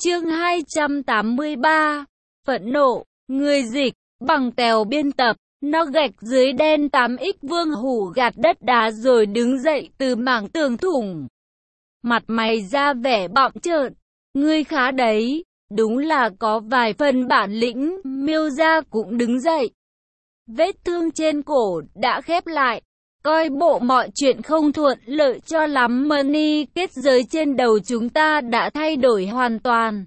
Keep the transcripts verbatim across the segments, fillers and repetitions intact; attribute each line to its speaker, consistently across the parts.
Speaker 1: Chương hai trăm tám mươi ba. Phẫn nộ. Người dịch, bằng tèo biên tập. Nó gạch dưới đen tám x Vương Hủ gạt đất đá rồi đứng dậy từ mảng tường thủng. Mặt mày ra vẻ bặm trợn. Ngươi khá đấy, đúng là có vài phần bản lĩnh. Miêu Gia cũng đứng dậy. Vết thương trên cổ đã khép lại. Coi bộ mọi chuyện không thuận lợi cho lắm. Money kết giới trên đầu chúng ta đã thay đổi hoàn toàn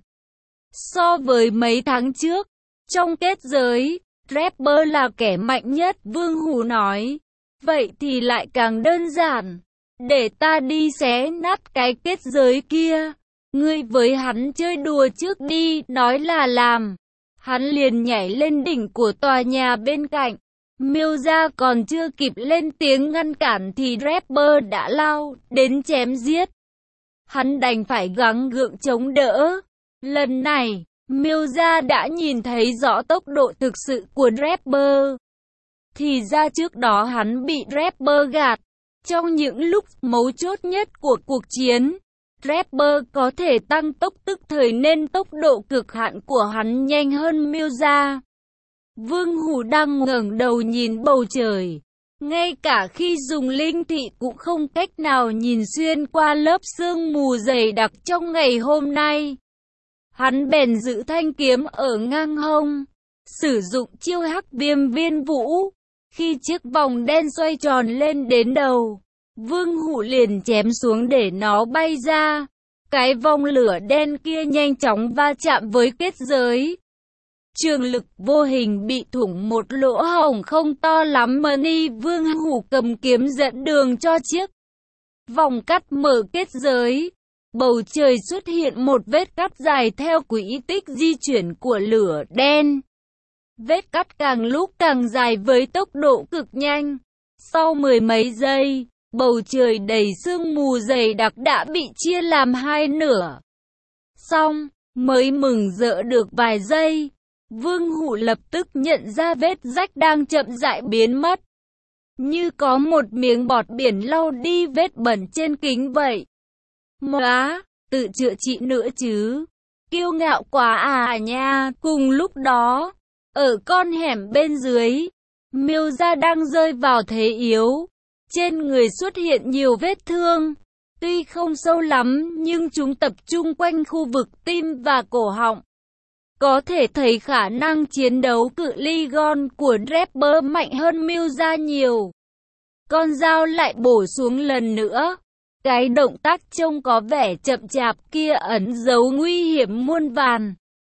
Speaker 1: so với mấy tháng trước. Trong kết giới, Rapper là kẻ mạnh nhất, Vương Hủ nói. Vậy thì lại càng đơn giản. Để ta đi xé nát cái kết giới kia. Ngươi với hắn chơi đùa trước đi, nói là làm. Hắn liền nhảy lên đỉnh của tòa nhà bên cạnh. Miêu Gia còn chưa kịp lên tiếng ngăn cản thì Rapper đã lao đến chém giết. Hắn đành phải gắng gượng chống đỡ. Lần này, Miêu Gia đã nhìn thấy rõ tốc độ thực sự của Rapper. Thì ra trước đó hắn bị Rapper gạt. Trong những lúc mấu chốt nhất của cuộc chiến, Rapper có thể tăng tốc tức thời nên tốc độ cực hạn của hắn nhanh hơn Miêu Gia. Vương Hủ đang ngẩng đầu nhìn bầu trời. Ngay cả khi dùng linh thị cũng không cách nào nhìn xuyên qua lớp sương mù dày đặc trong ngày hôm nay. Hắn bèn giữ thanh kiếm ở ngang hông, sử dụng chiêu hắc viêm viên vũ. Khi chiếc vòng đen xoay tròn lên đến đầu, Vương Hủ liền chém xuống để nó bay ra. Cái vòng lửa đen kia nhanh chóng va chạm với kết giới. Trường lực vô hình bị thủng một lỗ hổng không to lắm. Money Vương Hủ cầm kiếm dẫn đường cho chiếc vòng cắt mở kết giới. Bầu trời xuất hiện một vết cắt dài theo quỹ tích di chuyển của lửa đen. Vết cắt càng lúc càng dài với tốc độ cực nhanh. Sau mười mấy giây, bầu trời đầy sương mù dày đặc đã bị chia làm hai nửa. Xong, mới mừng rỡ được vài giây, Vương Hủ lập tức nhận ra vết rách đang chậm rãi biến mất. Như có một miếng bọt biển lau đi vết bẩn trên kính vậy. Móa, tự chữa trị nữa chứ. Kiêu ngạo quá à nha. Cùng lúc đó, ở con hẻm bên dưới, Miêu Gia đang rơi vào thế yếu. Trên người xuất hiện nhiều vết thương. Tuy không sâu lắm nhưng chúng tập trung quanh khu vực tim và cổ họng. Có thể thấy khả năng chiến đấu cự ly gôn của Rapper mạnh hơn Miêu Gia nhiều. Con dao lại bổ xuống lần nữa. Cái động tác trông có vẻ chậm chạp kia ẩn giấu nguy hiểm muôn vàn.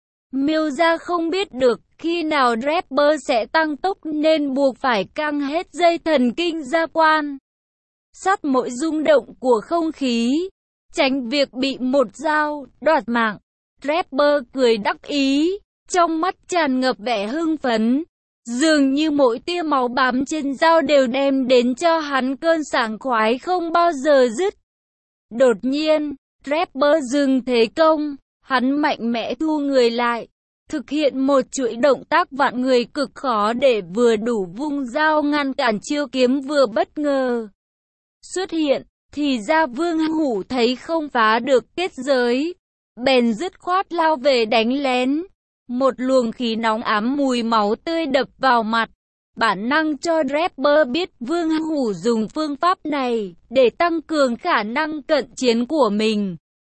Speaker 1: Miêu Gia không biết được khi nào Rapper sẽ tăng tốc nên buộc phải căng hết dây thần kinh gia quan. Sát mỗi rung động của không khí, tránh việc bị một dao đoạt mạng. Rapper cười đắc ý, trong mắt tràn ngập vẻ hưng phấn. Dường như mỗi tia máu bám trên dao đều đem đến cho hắn cơn sảng khoái không bao giờ dứt. Đột nhiên, Rapper dừng thế công, hắn mạnh mẽ thu người lại, thực hiện một chuỗi động tác vặn người cực khó để vừa đủ vung dao ngăn cản chiêu kiếm vừa bất ngờ xuất hiện. Thì ra Vương Hủ thấy không phá được kết giới, bèn dứt khoát lao về đánh lén. Một luồng khí nóng ám mùi máu tươi đập vào mặt. Bản năng cho Rapper biết Vương Hủ dùng phương pháp này để tăng cường khả năng cận chiến của mình.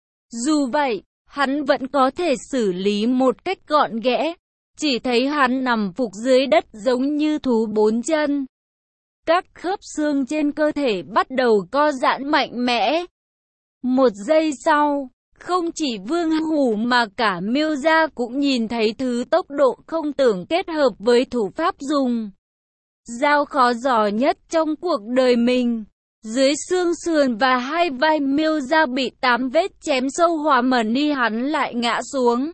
Speaker 1: Dù vậy, hắn vẫn có thể xử lý một cách gọn ghẽ. Chỉ thấy hắn nằm phục dưới đất giống như thú bốn chân. Các khớp xương trên cơ thể bắt đầu co giãn mạnh mẽ. Một giây sau, không chỉ Vương Hủ mà cả Miêu Gia cũng nhìn thấy thứ tốc độ không tưởng kết hợp với thủ pháp dùng dao khó dò nhất trong cuộc đời mình. Dưới xương sườn và hai vai Miêu Gia bị tám vết chém sâu hóa mẩn đi, hắn lại ngã xuống.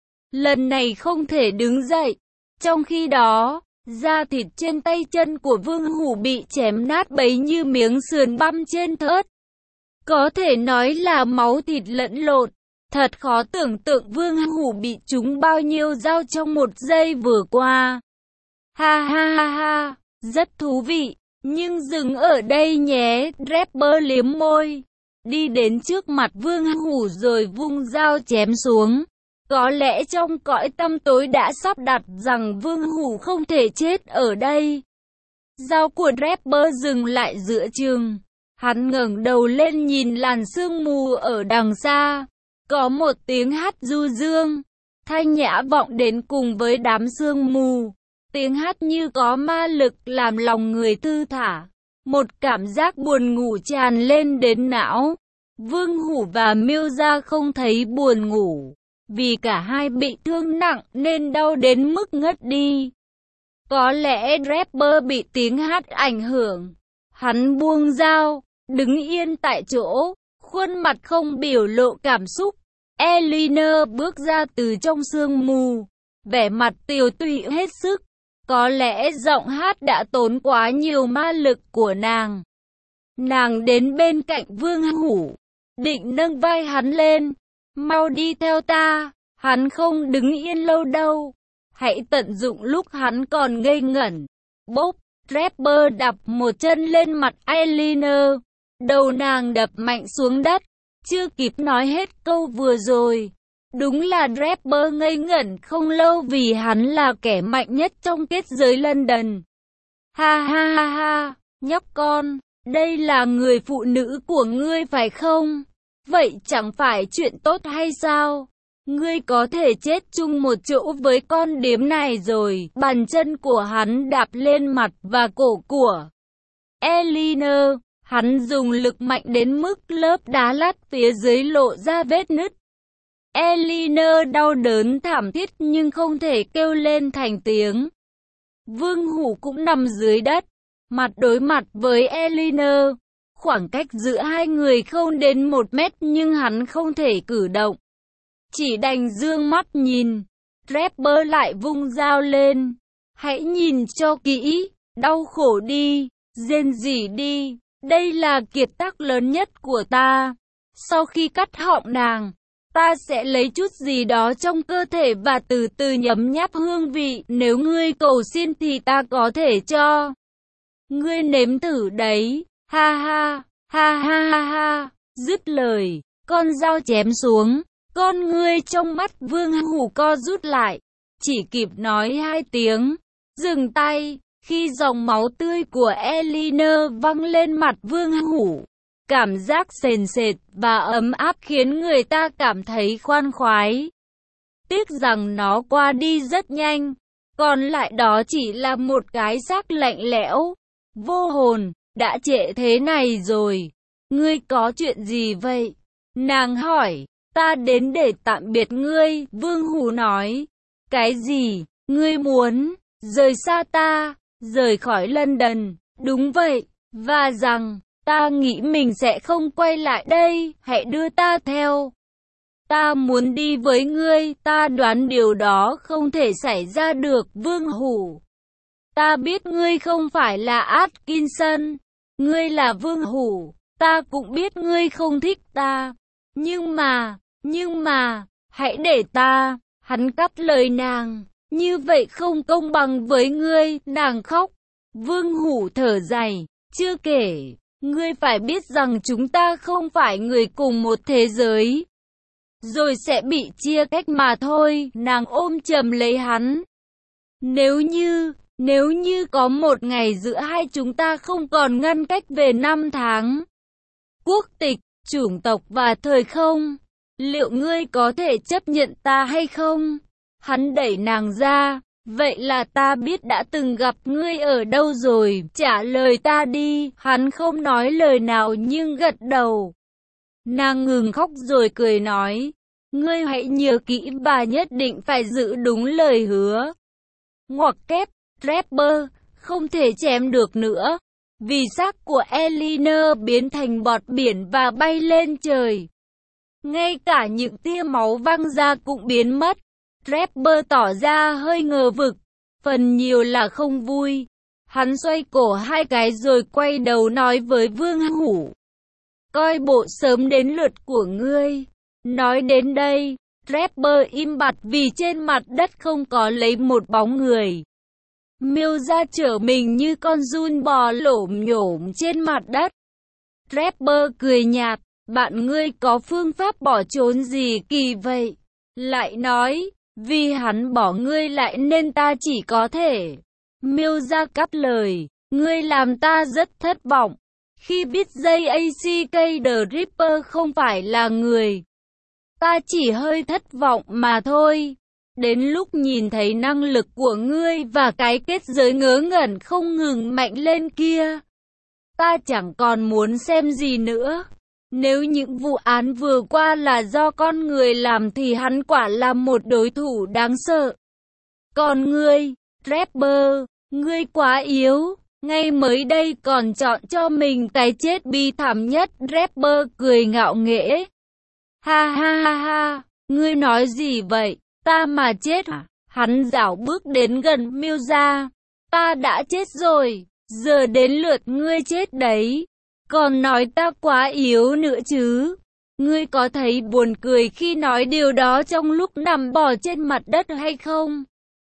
Speaker 1: Lần này không thể đứng dậy. Trong khi đó, da thịt trên tay chân của Vương Hủ bị chém nát bấy như miếng sườn băm trên thớt. Có thể nói là máu thịt lẫn lộn. Thật khó tưởng tượng Vương Hủ bị trúng bao nhiêu dao trong một giây vừa qua. Ha ha ha ha, rất thú vị. Nhưng dừng ở đây nhé. Rapper liếm môi, đi đến trước mặt Vương Hủ rồi vung dao chém xuống. Có lẽ trong cõi tăm tối đã sắp đặt rằng Vương Hủ không thể chết ở đây. Dao của rapper dừng lại giữa chừng. Hắn ngẩng đầu lên nhìn làn sương mù ở đằng xa. Có một tiếng hát du dương, thanh nhã vọng đến cùng với đám sương mù. Tiếng hát như có ma lực làm lòng người thư thả. Một cảm giác buồn ngủ tràn lên đến não. Vương Hủ và Miêu Gia không thấy buồn ngủ, vì cả hai bị thương nặng nên đau đến mức ngất đi. Có lẽ rapper bị tiếng hát ảnh hưởng. Hắn buông dao, đứng yên tại chỗ, khuôn mặt không biểu lộ cảm xúc. Eleanor bước ra từ trong sương mù, vẻ mặt tiều tụy hết sức. Có lẽ giọng hát đã tốn quá nhiều ma lực của nàng. Nàng đến bên cạnh Vương Hủ, định nâng vai hắn lên. Mau đi theo ta, hắn không đứng yên lâu đâu. Hãy tận dụng lúc hắn còn ngây ngẩn. Bốp, rapper đập một chân lên mặt Eleanor. Đầu nàng đập mạnh xuống đất. Chưa kịp nói hết câu vừa rồi. Đúng là rapper ngây ngẩn không lâu vì hắn là kẻ mạnh nhất trong kết giới London. Ha ha ha ha, nhóc con, đây là người phụ nữ của ngươi phải không? Vậy chẳng phải chuyện tốt hay sao? Ngươi có thể chết chung một chỗ với con điếm này rồi. Bàn chân của hắn đạp lên mặt và cổ của Eleanor. Hắn dùng lực mạnh đến mức lớp đá lát phía dưới lộ ra vết nứt. Eleanor đau đớn thảm thiết nhưng không thể kêu lên thành tiếng. Vương Hủ cũng nằm dưới đất, mặt đối mặt với Eleanor. Khoảng cách giữa hai người không đến một mét nhưng hắn không thể cử động. Chỉ đành dương mắt nhìn. Rapper lại vung dao lên. Hãy nhìn cho kỹ, đau khổ đi, rên rỉ đi. Đây là kiệt tác lớn nhất của ta. Sau khi cắt họng nàng, ta sẽ lấy chút gì đó trong cơ thể và từ từ nhấm nháp hương vị. Nếu ngươi cầu xin thì ta có thể cho. Ngươi nếm thử đấy. Ha ha, ha ha ha ha. Dứt lời, con dao chém xuống. Con ngươi trong mắt Vương Hủ co rút lại. Chỉ kịp nói hai tiếng. Dừng tay. Khi dòng máu tươi của Eleanor văng lên mặt Vương Hủ, cảm giác sền sệt và ấm áp khiến người ta cảm thấy khoan khoái. Tiếc rằng nó qua đi rất nhanh, còn lại đó chỉ là một cái xác lạnh lẽo, vô hồn, đã trễ thế này rồi. Ngươi có chuyện gì vậy? Nàng hỏi. Ta đến để tạm biệt ngươi, Vương Hủ nói. Cái gì? Ngươi muốn rời xa ta? Rời khỏi London, đúng vậy, và rằng, ta nghĩ mình sẽ không quay lại đây, hãy đưa ta theo. Ta muốn đi với ngươi, ta đoán điều đó không thể xảy ra được, Vương Hủ. Ta biết ngươi không phải là Atkinson, ngươi là Vương Hủ, ta cũng biết ngươi không thích ta. Nhưng mà, nhưng mà, hãy để ta, hắn cắt lời nàng. Như vậy không công bằng với ngươi, nàng khóc. Vương Hủ thở dài, chưa kể, ngươi phải biết rằng chúng ta không phải người cùng một thế giới. Rồi sẽ bị chia cách mà thôi, nàng ôm chầm lấy hắn. Nếu như, nếu như có một ngày giữa hai chúng ta không còn ngăn cách về năm tháng, quốc tịch, chủng tộc và thời không, liệu ngươi có thể chấp nhận ta hay không? Hắn đẩy nàng ra. Vậy là ta biết đã từng gặp ngươi ở đâu rồi, trả lời ta đi. Hắn không nói lời nào nhưng gật đầu. Nàng ngừng khóc rồi cười nói. Ngươi hãy nhớ kỹ và nhất định phải giữ đúng lời hứa. Ngoặc kép, rapper, không thể chém được nữa. Vì xác của Eleanor biến thành bọt biển và bay lên trời. Ngay cả những tia máu văng ra cũng biến mất. Rapper tỏ ra hơi ngờ vực, phần nhiều là không vui. Hắn xoay cổ hai cái rồi quay đầu nói với Vương Hủ. Coi bộ sớm đến lượt của ngươi. Nói đến đây, rapper im bặt vì trên mặt đất không có lấy một bóng người. Miêu Gia trở mình như con giun bò lổm nhổm trên mặt đất. Rapper cười nhạt, bạn ngươi có phương pháp bỏ trốn gì kỳ vậy? lại nói, vì hắn bỏ ngươi lại nên ta chỉ có thể. Miêu Gia cắt lời, ngươi làm ta rất thất vọng. Khi biết J A C K The Ripper không phải là người, ta chỉ hơi thất vọng mà thôi. Đến lúc nhìn thấy năng lực của ngươi và cái kết giới ngớ ngẩn không ngừng mạnh lên kia, ta chẳng còn muốn xem gì nữa. Nếu những vụ án vừa qua là do con người làm thì hắn quả là một đối thủ đáng sợ. Còn ngươi, Rapper, ngươi quá yếu, ngay mới đây còn chọn cho mình cái chết bi thảm nhất. Rapper cười ngạo nghễ. Ha ha ha ha, ngươi nói gì vậy, ta mà chết à? Hắn dảo bước đến gần Miêu Gia. Ta đã chết rồi, giờ đến lượt ngươi chết đấy. Còn nói ta quá yếu nữa chứ. Ngươi có thấy buồn cười khi nói điều đó trong lúc nằm bò trên mặt đất hay không?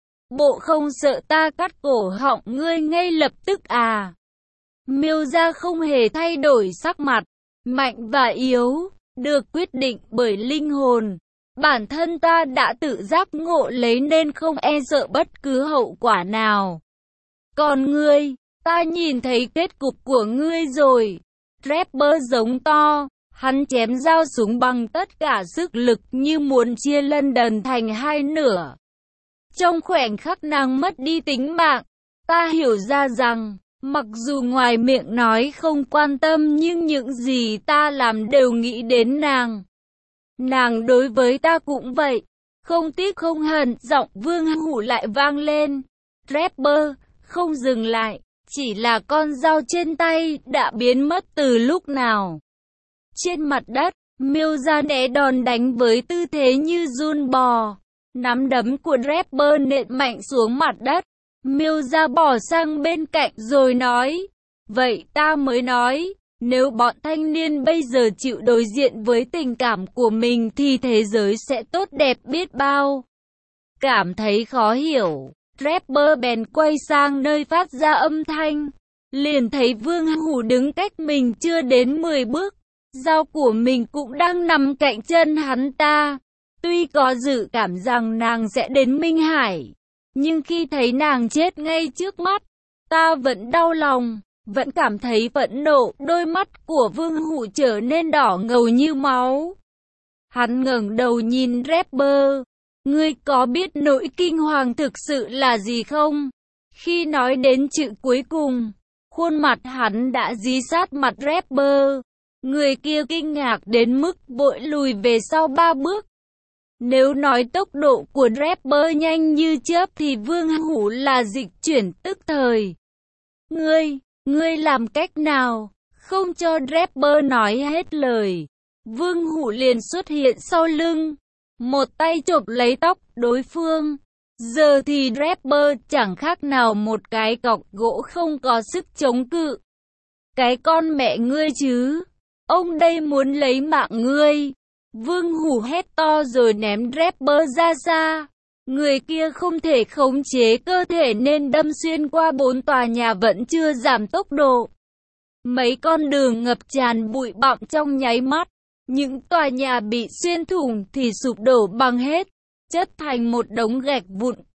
Speaker 1: Bộ không sợ ta cắt cổ họng ngươi ngay lập tức à? Miêu Gia không hề thay đổi sắc mặt, mạnh và yếu, được quyết định bởi linh hồn. Bản thân ta đã tự giác ngộ lấy nên không e sợ bất cứ hậu quả nào. Còn ngươi, ta nhìn thấy kết cục của ngươi rồi. Rapper giống to, hắn chém dao súng bằng tất cả sức lực như muốn chia London thành hai nửa. Trong khoảnh khắc nàng mất đi tính mạng, ta hiểu ra rằng, mặc dù ngoài miệng nói không quan tâm nhưng những gì ta làm đều nghĩ đến nàng. Nàng đối với ta cũng vậy, không tiếc không hận. Giọng Vương Hủ lại vang lên. Rapper, không dừng lại, chỉ là con dao trên tay đã biến mất từ lúc nào. Trên mặt đất, Miêu Gia né đòn đánh với tư thế như giun bò. Nắm đấm của Rapper nện mạnh xuống mặt đất. Miêu Gia bỏ sang bên cạnh rồi nói, vậy ta mới nói, nếu bọn thanh niên bây giờ chịu đối diện với tình cảm của mình thì thế giới sẽ tốt đẹp biết bao. Cảm thấy khó hiểu, Rapper bèn quay sang nơi phát ra âm thanh. Liền thấy Vương Hủ đứng cách mình chưa đến mười bước. Dao của mình cũng đang nằm cạnh chân hắn ta. Tuy có dự cảm rằng nàng sẽ đến Minh Hải, nhưng khi thấy nàng chết ngay trước mắt, ta vẫn đau lòng, vẫn cảm thấy phẫn nộ. Đôi mắt của Vương Hủ trở nên đỏ ngầu như máu. Hắn ngẩng đầu nhìn Rapper. Ngươi có biết nỗi kinh hoàng thực sự là gì không? Khi nói đến chữ cuối cùng, khuôn mặt hắn đã dí sát mặt Rapper. Người kia kinh ngạc đến mức vội lùi về sau ba bước. Nếu nói tốc độ của Rapper nhanh như chớp thì Vương Hủ là dịch chuyển tức thời. Ngươi, ngươi làm cách nào? Không cho Rapper nói hết lời, Vương Hủ liền xuất hiện sau lưng, một tay chộp lấy tóc đối phương. Giờ thì Rapper chẳng khác nào một cái cọc gỗ không có sức chống cự. Cái con mẹ ngươi chứ, ông đây muốn lấy mạng ngươi. Vương Hủ hét to rồi ném Rapper ra xa. Người kia không thể khống chế cơ thể nên đâm xuyên qua bốn tòa nhà vẫn chưa giảm tốc độ. Mấy con đường ngập tràn bụi bặm trong nháy mắt. Những tòa nhà bị xuyên thủng thì sụp đổ bằng hết, chất thành một đống gạch vụn